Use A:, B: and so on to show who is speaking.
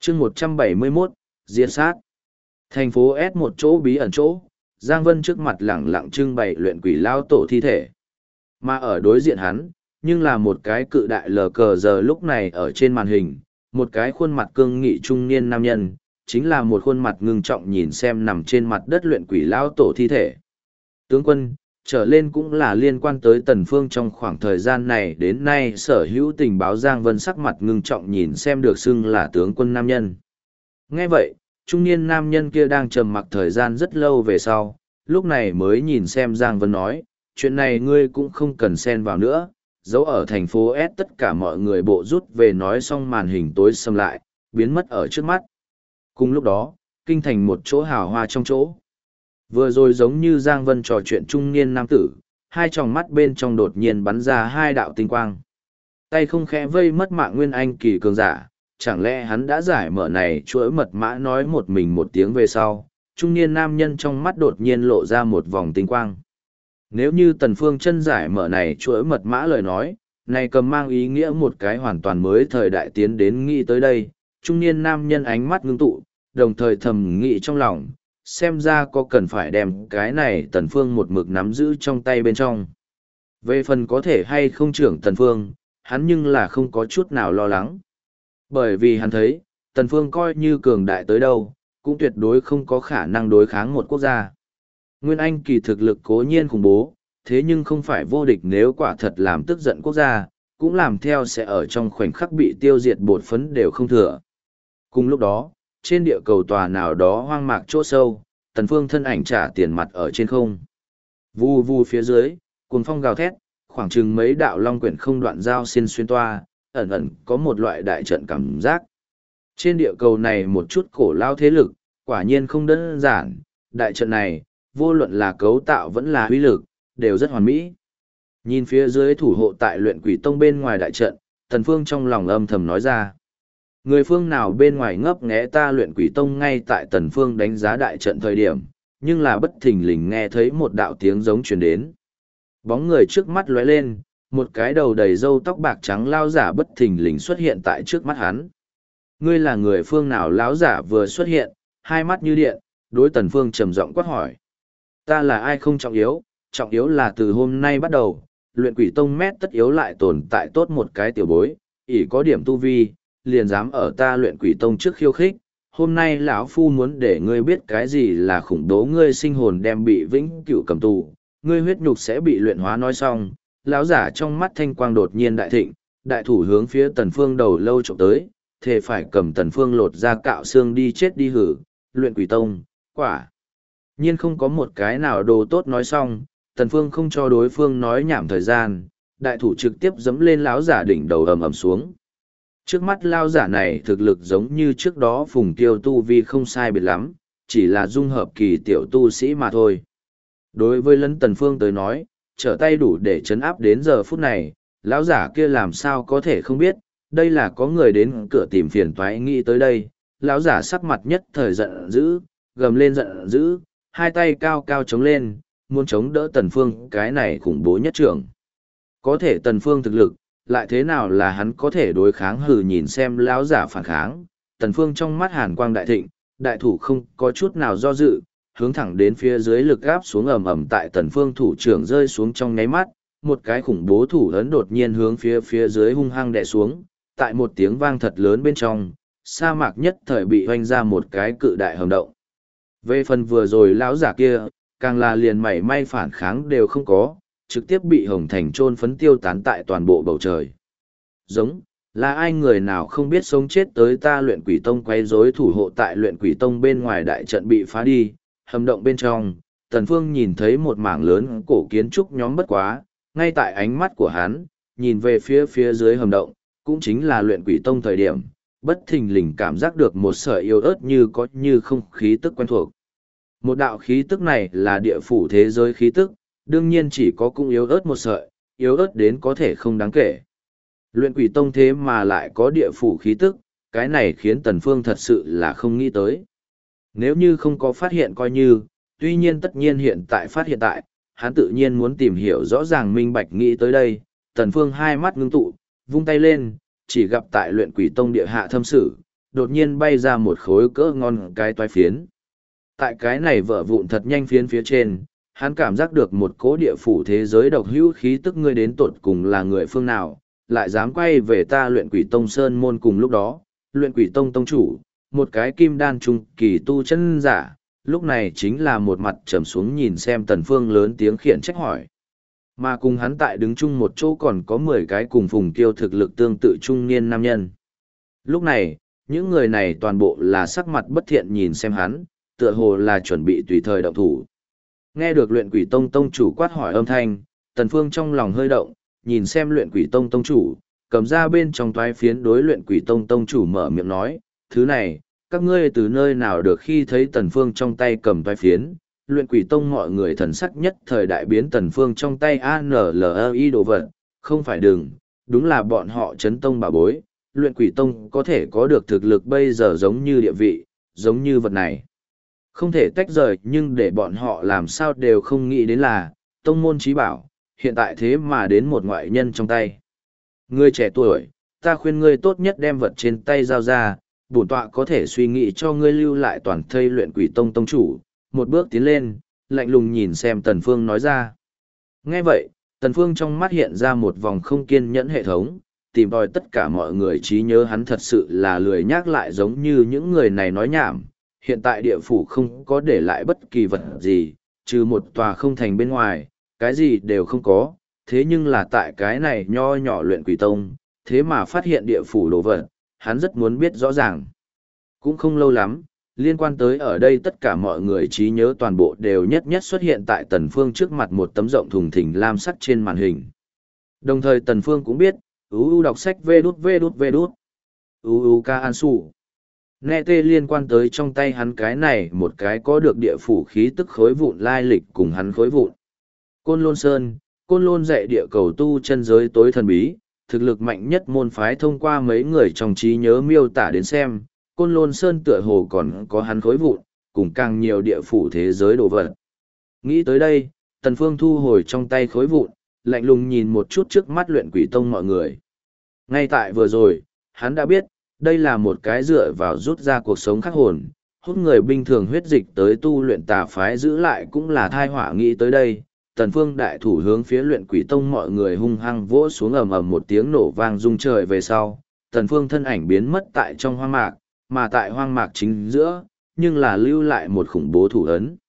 A: chương 171, diệt sát. Thành phố S một chỗ bí ẩn chỗ, Giang Vân trước mặt lẳng lặng trưng bày luyện quỷ lao tổ thi thể. Mà ở đối diện hắn, nhưng là một cái cự đại lờ cờ giờ lúc này ở trên màn hình, một cái khuôn mặt cương nghị trung niên nam nhân, chính là một khuôn mặt ngưng trọng nhìn xem nằm trên mặt đất luyện quỷ lao tổ thi thể. Tướng quân, trở lên cũng là liên quan tới Tần Phương trong khoảng thời gian này đến nay sở hữu tình báo. Giang Vân sắc mặt ngưng trọng nhìn xem được xưng là tướng quân nam nhân. Nghe vậy, trung niên nam nhân kia đang trầm mặc thời gian rất lâu về sau, lúc này mới nhìn xem Giang Vân nói, chuyện này ngươi cũng không cần xen vào nữa, giấu ở thành phố S tất cả mọi người bộ rút về. Nói xong màn hình tối sầm lại, biến mất ở trước mắt. Cùng lúc đó, kinh thành một chỗ hào hoa trong chỗ. Vừa rồi giống như Giang Vân trò chuyện trung niên nam tử, hai tròng mắt bên trong đột nhiên bắn ra hai đạo tinh quang. Tay không khẽ vây mất mạng nguyên anh kỳ cường giả, chẳng lẽ hắn đã giải mở này chuỗi mật mã. Nói một mình một tiếng về sau, trung niên nam nhân trong mắt đột nhiên lộ ra một vòng tinh quang. Nếu như Tần Phương chân giải mở này chuỗi mật mã lời nói, này cầm mang ý nghĩa một cái hoàn toàn mới thời đại tiến đến. Nghĩ tới đây, trung niên nam nhân ánh mắt ngưng tụ, đồng thời thầm nghĩ trong lòng, xem ra có cần phải đem cái này Tần Phương một mực nắm giữ trong tay bên trong. Về phần có thể hay không trưởng Tần Phương, hắn nhưng là không có chút nào lo lắng. Bởi vì hắn thấy, Tần Phương coi như cường đại tới đâu, cũng tuyệt đối không có khả năng đối kháng một quốc gia. Nguyên Anh kỳ thực lực cố nhiên khủng bố, thế nhưng không phải vô địch. Nếu quả thật làm tức giận quốc gia, cũng làm theo sẽ ở trong khoảnh khắc bị tiêu diệt, bột phấn đều không thừa. Cùng lúc đó, trên địa cầu tòa nào đó hoang mạc chỗ sâu, Tần Phương thân ảnh trả tiền mặt ở trên không. Vù vù phía dưới, cuồng phong gào thét, khoảng chừng mấy đạo long quyển không đoạn giao xin xuyên toa, ẩn ẩn có một loại đại trận cảm giác. Trên địa cầu này một chút cổ lao thế lực, quả nhiên không đơn giản. Đại trận này, vô luận là cấu tạo vẫn là uy lực, đều rất hoàn mỹ. Nhìn phía dưới thủ hộ tại luyện quỷ tông bên ngoài đại trận, Tần Phương trong lòng âm thầm nói ra. Người phương nào bên ngoài ngấp nghé ta luyện quỷ tông? Ngay tại Tần Phương đánh giá đại trận thời điểm, nhưng là bất thình lình nghe thấy một đạo tiếng giống truyền đến. Bóng người trước mắt lóe lên, một cái đầu đầy râu tóc bạc trắng lao giả bất thình lình xuất hiện tại trước mắt hắn. Ngươi là người phương nào? Lão giả vừa xuất hiện, hai mắt như điện, đối Tần Phương trầm giọng quát hỏi. Ta là ai không trọng yếu là từ hôm nay bắt đầu, luyện quỷ tông mét tất yếu lại tồn tại tốt một cái tiểu bối, ỷ có điểm tu vi, liền dám ở ta luyện quỷ tông trước khiêu khích. Hôm nay lão phu muốn để ngươi biết cái gì là khủng bố, ngươi sinh hồn đem bị vĩnh cửu cầm tù, ngươi huyết nhục sẽ bị luyện hóa. Nói xong, lão giả trong mắt thanh quang đột nhiên đại thịnh, đại thủ hướng phía Tần Phương đầu lâu chụp tới, thề phải cầm Tần Phương lột ra cạo xương đi chết đi hử. Luyện quỷ tông, quả nhiên không có một cái nào đồ tốt. Nói xong, Tần Phương không cho đối phương nói nhảm thời gian, đại thủ trực tiếp giẫm lên lão giả đỉnh đầu ầm ầm xuống. Trước mắt lao giả này thực lực giống như trước đó Phùng Tiêu tu vi không sai biệt lắm, chỉ là dung hợp kỳ tiểu tu sĩ mà thôi. Đối với Lân Tần Phương tới nói, trở tay đủ để chấn áp đến giờ phút này, lão giả kia làm sao có thể không biết, đây là có người đến cửa tìm phiền toái. Nghĩ tới đây, lão giả sắc mặt nhất thời giận dữ, gầm lên giận dữ, hai tay cao cao chống lên, muốn chống đỡ Tần Phương cái này khủng bố nhất trưởng. Có thể Tần Phương thực lực, lại thế nào là hắn có thể đối kháng? Hừ, nhìn xem lão giả phản kháng, Tần Phương trong mắt hàn quang đại thịnh, đại thủ không có chút nào do dự, hướng thẳng đến phía dưới lực áp xuống. Ầm ầm, tại Tần Phương thủ trưởng rơi xuống trong nháy mắt, một cái khủng bố thủ ấn đột nhiên hướng phía dưới hung hăng đè xuống, tại một tiếng vang thật lớn bên trong, sa mạc nhất thời bị hoành ra một cái cự đại hầm động. Về phần vừa rồi lão giả kia, càng là liền mảy may phản kháng đều không có, trực tiếp bị hồng thành trôn phấn tiêu tán tại toàn bộ bầu trời. Giống, là ai? Người nào không biết sống chết tới ta luyện quỷ tông quấy rối thủ hộ tại luyện quỷ tông bên ngoài đại trận bị phá đi, hầm động bên trong, Tần Phương nhìn thấy một mảng lớn cổ kiến trúc nhóm. Bất quá, ngay tại ánh mắt của hắn, nhìn về phía dưới hầm động, cũng chính là luyện quỷ tông thời điểm, bất thình lình cảm giác được một sợi yếu ớt như có như không khí tức quen thuộc. Một đạo khí tức này là địa phủ thế giới khí tức, đương nhiên chỉ có cũng yếu ớt một sợi, yếu ớt đến có thể không đáng kể. Luyện quỷ tông thế mà lại có địa phủ khí tức, cái này khiến Tần Phương thật sự là không nghĩ tới. Nếu như không có phát hiện coi như, tuy nhiên tất nhiên hiện tại phát hiện tại, hắn tự nhiên muốn tìm hiểu rõ ràng minh bạch. Nghĩ tới đây, Tần Phương hai mắt ngưng tụ, vung tay lên, chỉ gặp tại luyện quỷ tông địa hạ thâm sử, đột nhiên bay ra một khối cỡ ngon cái toái phiến. Tại cái này vỡ vụn thật nhanh phiến phía trên, hắn cảm giác được một cỗ địa phủ thế giới độc hữu khí tức ngươi đến tột cùng là người phương nào, lại dám quay về ta luyện quỷ tông sơn môn. Cùng lúc đó, luyện quỷ tông tông chủ, một cái kim đan trung kỳ tu chân giả, lúc này chính là một mặt trầm xuống nhìn xem Tần Phương lớn tiếng khiển trách hỏi. Mà cùng hắn tại đứng chung một chỗ còn có 10 cái cùng Phùng Kiêu thực lực tương tự trung niên nam nhân. Lúc này, những người này toàn bộ là sắc mặt bất thiện nhìn xem hắn, tựa hồ là chuẩn bị tùy thời động thủ. Nghe được luyện quỷ tông tông chủ quát hỏi âm thanh, Tần Phương trong lòng hơi động, nhìn xem luyện quỷ tông tông chủ, cầm ra bên trong toái phiến đối luyện quỷ tông tông chủ mở miệng nói, thứ này, các ngươi từ nơi nào được? Khi thấy Tần Phương trong tay cầm toái phiến, luyện quỷ tông mọi người thần sắc nhất thời đại biến. Tần Phương trong tay ANLI đồ vật, không phải đừng, đúng là bọn họ chấn tông bảo bối, luyện quỷ tông có thể có được thực lực bây giờ giống như địa vị, giống như vật này. Không thể tách rời, nhưng để bọn họ làm sao đều không nghĩ đến là, tông môn trí bảo, hiện tại thế mà đến một ngoại nhân trong tay. Ngươi trẻ tuổi, ta khuyên ngươi tốt nhất đem vật trên tay giao ra, bổn tọa có thể suy nghĩ cho ngươi lưu lại toàn thây. Luyện quỷ tông tông chủ, một bước tiến lên, lạnh lùng nhìn xem Tần Phương nói ra. Nghe vậy, Tần Phương trong mắt hiện ra một vòng không kiên nhẫn hệ thống, tìm tòi tất cả mọi người trí nhớ. Hắn thật sự là lười nhắc lại giống như những người này nói nhảm. Hiện tại địa phủ không có để lại bất kỳ vật gì, trừ một tòa không thành bên ngoài, cái gì đều không có. Thế nhưng là tại cái này nho nhỏ luyện quỷ tông, thế mà phát hiện địa phủ đồ vật, hắn rất muốn biết rõ ràng. Cũng không lâu lắm, liên quan tới ở đây tất cả mọi người trí nhớ toàn bộ đều nhất nhất xuất hiện tại Tần Phương trước mặt một tấm rộng thùng thình lam sắc trên màn hình. Đồng thời Tần Phương cũng biết, đọc sách vê đút, ca an su. Nghe tê liên quan tới trong tay hắn cái này một cái có được địa phủ khí tức khối vụn lai lịch cùng hắn khối vụn. Côn Lôn Sơn, Côn Lôn dạy địa cầu tu chân giới tối thần bí, thực lực mạnh nhất môn phái. Thông qua mấy người trong trí nhớ miêu tả đến xem, Côn Lôn Sơn tựa hồ còn có hắn khối vụn, cùng càng nhiều địa phủ thế giới đồ vật. Nghĩ tới đây, Tần Phương thu hồi trong tay khối vụn, lạnh lùng nhìn một chút trước mắt luyện quỷ tông mọi người. Ngay tại vừa rồi, hắn đã biết, đây là một cái dựa vào rút ra cuộc sống khắc hồn, hút người bình thường huyết dịch tới tu luyện tà phái, giữ lại cũng là thai họa. Nghĩ tới đây, Tần Phương đại thủ hướng phía luyện quỷ tông mọi người hung hăng vỗ xuống, ầm ầm một tiếng nổ vang rung trời. Về sau, Tần Phương thân ảnh biến mất tại trong hoang mạc, mà tại hoang mạc chính giữa, nhưng là lưu lại một khủng bố thủ ấn.